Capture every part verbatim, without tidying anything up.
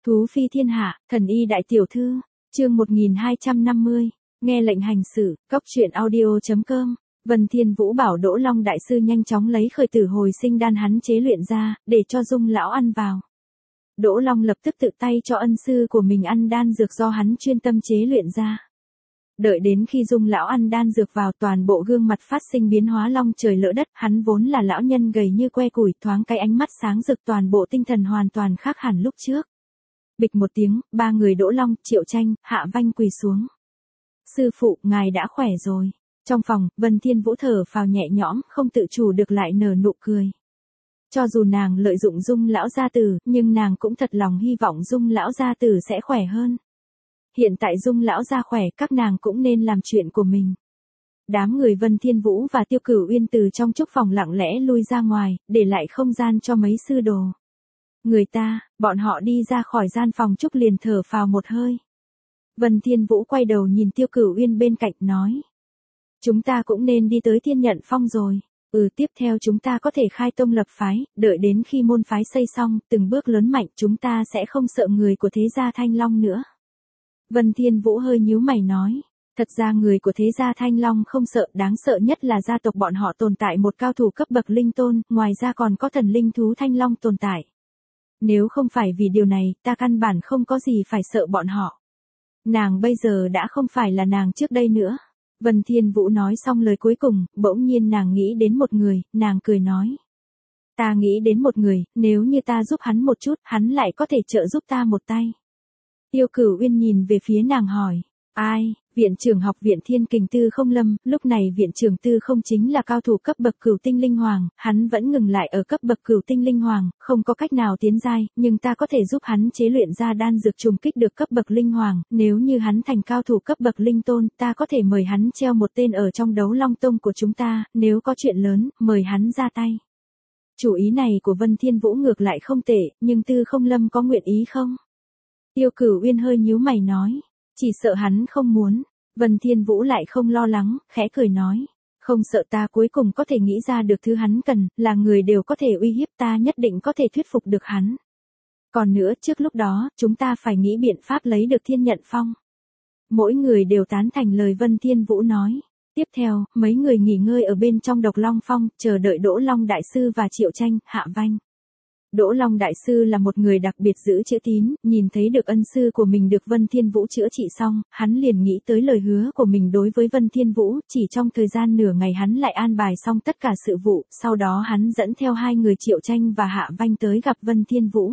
Thú phi thiên hạ, thần y đại tiểu thư, chương một nghìn hai trăm năm mươi, nghe lệnh hành xử, cốc truyện audio.com. Vân Thiên Vũ bảo Đỗ Long đại sư nhanh chóng lấy khởi tử hồi sinh đan hắn chế luyện ra, để cho Dung lão ăn vào. Đỗ Long lập tức tự tay cho ân sư của mình ăn đan dược do hắn chuyên tâm chế luyện ra. Đợi đến khi Dung lão ăn đan dược vào, toàn bộ gương mặt phát sinh biến hóa long trời lỡ đất, hắn vốn là lão nhân gầy như que củi, thoáng cái ánh mắt sáng rực, toàn bộ tinh thần hoàn toàn khác hẳn lúc trước. Bịch một tiếng, ba người Đỗ Long, Triệu Tranh, Hạ Vanh quỳ xuống. Sư phụ, ngài đã khỏe rồi. Trong phòng, Vân Thiên Vũ thở phào nhẹ nhõm, không tự chủ được lại nở nụ cười. Cho dù nàng lợi dụng Dung lão gia tử, nhưng nàng cũng thật lòng hy vọng Dung lão gia tử sẽ khỏe hơn. Hiện tại Dung lão gia khỏe, các nàng cũng nên làm chuyện của mình. Đám người Vân Thiên Vũ và Tiêu Cửu Uyên từ trong trúc phòng lặng lẽ lui ra ngoài, để lại không gian cho mấy sư đồ. Người ta, bọn họ đi ra khỏi gian phòng trúc liền thở phào một hơi. Vân Thiên Vũ quay đầu nhìn Tiêu Cửu Uyên bên cạnh nói. Chúng ta cũng nên đi tới Thiên Nhận Phong rồi. Ừ, tiếp theo chúng ta có thể khai tông lập phái, đợi đến khi môn phái xây xong, từng bước lớn mạnh, chúng ta sẽ không sợ người của thế gia Thanh Long nữa. Vân Thiên Vũ hơi nhíu mày nói. Thật ra người của thế gia Thanh Long không sợ, đáng sợ nhất là gia tộc bọn họ tồn tại một cao thủ cấp bậc linh tôn, ngoài ra còn có thần linh thú Thanh Long tồn tại. Nếu không phải vì điều này, ta căn bản không có gì phải sợ bọn họ. Nàng bây giờ đã không phải là nàng trước đây nữa. Vân Thiên Vũ nói xong lời cuối cùng, bỗng nhiên nàng nghĩ đến một người, nàng cười nói. Ta nghĩ đến một người, nếu như ta giúp hắn một chút, hắn lại có thể trợ giúp ta một tay. Tiêu Cửu Uyên nhìn về phía nàng hỏi. Ai? Viện trưởng học viện Thiên Kình Tư Không Lâm, lúc này viện trưởng Tư Không chính là cao thủ cấp bậc cửu tinh linh hoàng, hắn vẫn ngừng lại ở cấp bậc cửu tinh linh hoàng, không có cách nào tiến giai, nhưng ta có thể giúp hắn chế luyện ra đan dược trùng kích được cấp bậc linh hoàng, nếu như hắn thành cao thủ cấp bậc linh tôn, ta có thể mời hắn treo một tên ở trong đấu long tông của chúng ta, nếu có chuyện lớn, mời hắn ra tay. Chủ ý này của Vân Thiên Vũ ngược lại không tệ, nhưng Tư Không Lâm có nguyện ý không? Tiêu Cửu Uyên hơi nhíu mày nói. Chỉ sợ hắn không muốn. Vân Thiên Vũ lại không lo lắng, khẽ cười nói. Không sợ, ta cuối cùng có thể nghĩ ra được thứ hắn cần, là người đều có thể uy hiếp ta, nhất định có thể thuyết phục được hắn. Còn nữa, trước lúc đó, chúng ta phải nghĩ biện pháp lấy được Thiên Nhận Phong. Mỗi người đều tán thành lời Vân Thiên Vũ nói. Tiếp theo, mấy người nghỉ ngơi ở bên trong Độc Long Phong, chờ đợi Đỗ Long đại sư và Triệu Tranh, Hạ Vanh. Đỗ Long đại sư là một người đặc biệt giữ chữ tín, nhìn thấy được ân sư của mình được Vân Thiên Vũ chữa trị xong, hắn liền nghĩ tới lời hứa của mình đối với Vân Thiên Vũ, chỉ trong thời gian nửa ngày hắn lại an bài xong tất cả sự vụ, sau đó hắn dẫn theo hai người Triệu Tranh và Hạ Vanh tới gặp Vân Thiên Vũ.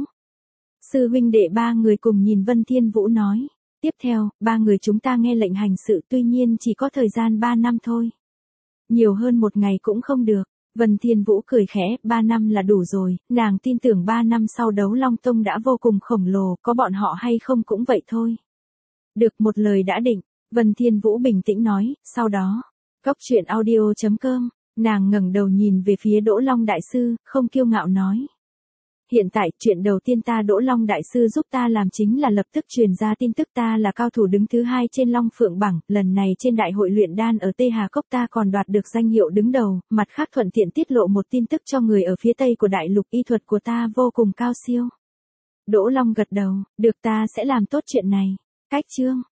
Sư huynh đệ ba người cùng nhìn Vân Thiên Vũ nói, tiếp theo, ba người chúng ta nghe lệnh hành sự, tuy nhiên chỉ có thời gian ba năm thôi. Nhiều hơn một ngày cũng không được. Vân Thiên Vũ cười khẽ, ba năm là đủ rồi, nàng tin tưởng ba năm sau đấu Long Tông đã vô cùng khổng lồ, có bọn họ hay không cũng vậy thôi. Được, một lời đã định, Vân Thiên Vũ bình tĩnh nói, sau đó, cốc truyện audio.com, nàng ngẩng đầu nhìn về phía Đỗ Long Đại Sư, không kiêu ngạo nói. Hiện tại, chuyện đầu tiên ta Đỗ Long Đại Sư giúp ta làm chính là lập tức truyền ra tin tức ta là cao thủ đứng thứ hai trên Long Phượng Bảng, lần này trên đại hội luyện đan ở Tê Hà Cốc ta còn đoạt được danh hiệu đứng đầu, mặt khác thuận tiện tiết lộ một tin tức cho người ở phía tây của đại lục, y thuật của ta vô cùng cao siêu. Đỗ Long gật đầu, được, ta sẽ làm tốt chuyện này. Cách chương